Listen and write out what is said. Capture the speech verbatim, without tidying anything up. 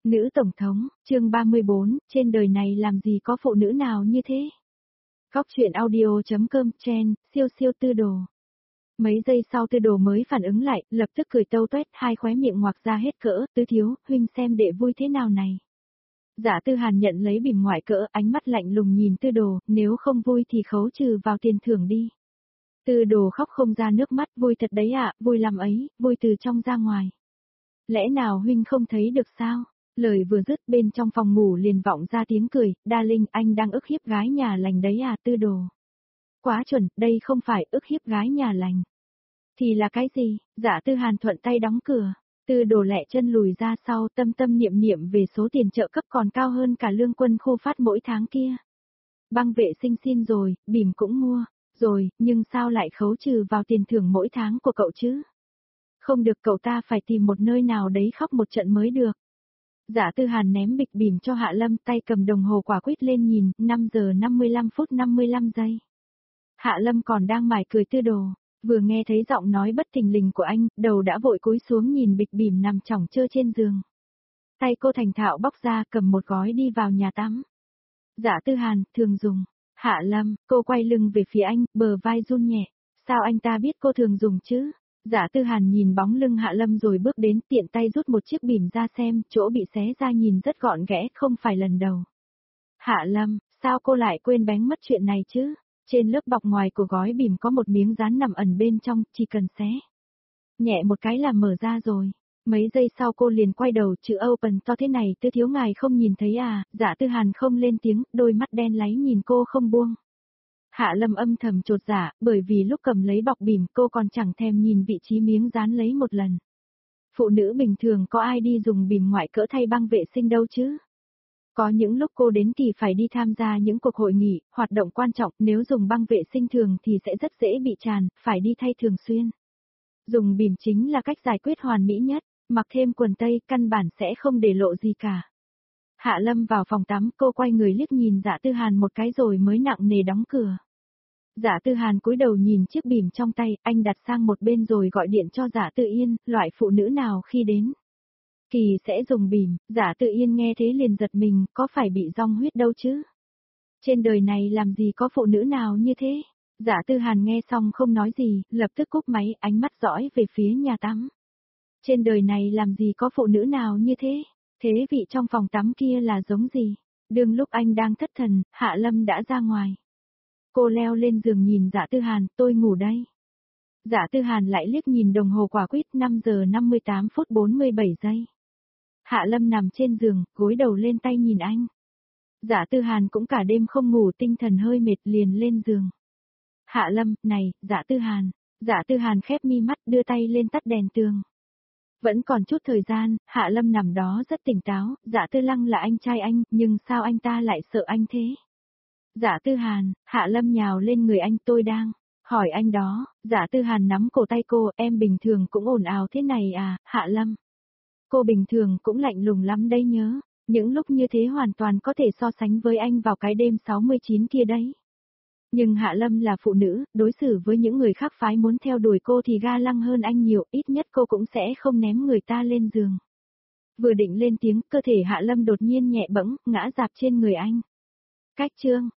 Nữ tổng thống, chương ba mươi bốn, trên đời này làm gì có phụ nữ nào như thế? Góc truyện audio.com chen, siêu siêu tư đồ. Mấy giây sau tư đồ mới phản ứng lại, lập tức cười tâu tuét, hai khóe miệng ngoạc ra hết cỡ, tứ thiếu, huynh xem đệ vui thế nào này. Giả Tư Hàn nhận lấy bìm ngoại cỡ, ánh mắt lạnh lùng nhìn tư đồ, nếu không vui thì khấu trừ vào tiền thưởng đi. Tư đồ khóc không ra nước mắt, vui thật đấy ạ, vui lắm ấy, vui từ trong ra ngoài. Lẽ nào huynh không thấy được sao? Lời vừa dứt bên trong phòng ngủ liền vọng ra tiếng cười, đa linh anh đang ức hiếp gái nhà lành đấy à tư đồ. Quá chuẩn, đây không phải ức hiếp gái nhà lành. Thì là cái gì? Giả Tư Hàn thuận tay đóng cửa, tư đồ lẹ chân lùi ra sau tâm tâm niệm niệm về số tiền trợ cấp còn cao hơn cả lương quân khu phát mỗi tháng kia. Băng vệ sinh xin rồi, bìm cũng mua, rồi, nhưng sao lại khấu trừ vào tiền thưởng mỗi tháng của cậu chứ? Không được, cậu ta phải tìm một nơi nào đấy khóc một trận mới được. Giả Tư Hàn ném bịch bìm cho Hạ Lâm, tay cầm đồng hồ quả quýt lên nhìn, năm giờ năm mươi lăm phút năm mươi lăm giây. Hạ Lâm còn đang mải cười tư đồ, vừa nghe thấy giọng nói bất thình lình của anh, đầu đã vội cúi xuống nhìn bịch bìm nằm chỏng chơ trên giường. Tay cô thành thạo bóc ra cầm một gói đi vào nhà tắm. Giả Tư Hàn, thường dùng. Hạ Lâm, cô quay lưng về phía anh, bờ vai run nhẹ. Sao anh ta biết cô thường dùng chứ? Giả Tư Hàn nhìn bóng lưng Hạ Lâm rồi bước đến, tiện tay rút một chiếc bìm ra xem, chỗ bị xé ra nhìn rất gọn ghẽ, không phải lần đầu. Hạ Lâm, sao cô lại quên bén mất chuyện này chứ? Trên lớp bọc ngoài của gói bìm có một miếng dán nằm ẩn bên trong, chỉ cần xé nhẹ một cái là mở ra rồi. Mấy giây sau cô liền quay đầu, chữ open to thế này, tư thiếu ngài không nhìn thấy à? Giả Tư Hàn không lên tiếng, đôi mắt đen láy nhìn cô không buông. Hạ Lâm âm thầm chột dạ, bởi vì lúc cầm lấy bọc bìm cô còn chẳng thèm nhìn vị trí miếng dán lấy một lần. Phụ nữ bình thường có ai đi dùng bìm ngoại cỡ thay băng vệ sinh đâu chứ? Có những lúc cô đến kỳ phải đi tham gia những cuộc hội nghị, hoạt động quan trọng, nếu dùng băng vệ sinh thường thì sẽ rất dễ bị tràn, phải đi thay thường xuyên. Dùng bìm chính là cách giải quyết hoàn mỹ nhất, mặc thêm quần tây căn bản sẽ không để lộ gì cả. Hạ Lâm vào phòng tắm, cô quay người liếc nhìn Giả Tư Hàn một cái rồi mới nặng nề đóng cửa. Giả Tư Hàn cúi đầu nhìn chiếc bìm trong tay, anh đặt sang một bên rồi gọi điện cho Giả Tư Yên, loại phụ nữ nào khi đến kỳ sẽ dùng bìm. Giả Tư Yên nghe thế liền giật mình, có phải bị rong huyết đâu chứ? Trên đời này làm gì có phụ nữ nào như thế? Giả Tư Hàn nghe xong không nói gì, lập tức cúp máy, ánh mắt dõi về phía nhà tắm. Trên đời này làm gì có phụ nữ nào như thế? Thế vị trong phòng tắm kia là giống gì? Đương lúc anh đang thất thần, Hạ Lâm đã ra ngoài. Cô leo lên giường nhìn Giả Tư Hàn, tôi ngủ đây. Giả Tư Hàn lại liếc nhìn đồng hồ quả quýt, năm giờ năm mươi tám phút bốn mươi bảy giây. Hạ Lâm nằm trên giường, gối đầu lên tay nhìn anh. Giả Tư Hàn cũng cả đêm không ngủ, tinh thần hơi mệt liền lên giường. Hạ Lâm, này, Giả Tư Hàn. Giả Tư Hàn khép mi mắt đưa tay lên tắt đèn tường. Vẫn còn chút thời gian, Hạ Lâm nằm đó rất tỉnh táo, Giả Tư Lăng là anh trai anh, nhưng sao anh ta lại sợ anh thế? Giả Tư Hàn, Hạ Lâm nhào lên người anh, tôi đang hỏi anh đó. Giả Tư Hàn nắm cổ tay cô, em bình thường cũng ồn ào thế này à, Hạ Lâm? Cô bình thường cũng lạnh lùng lắm đấy nhớ, những lúc như thế hoàn toàn có thể so sánh với anh vào cái đêm sáu mươi chín kia đấy. Nhưng Hạ Lâm là phụ nữ, đối xử với những người khác phái muốn theo đuổi cô thì ga lăng hơn anh nhiều, ít nhất cô cũng sẽ không ném người ta lên giường. Vừa định lên tiếng, cơ thể Hạ Lâm đột nhiên nhẹ bẫng, ngã dạp trên người anh. Cách chương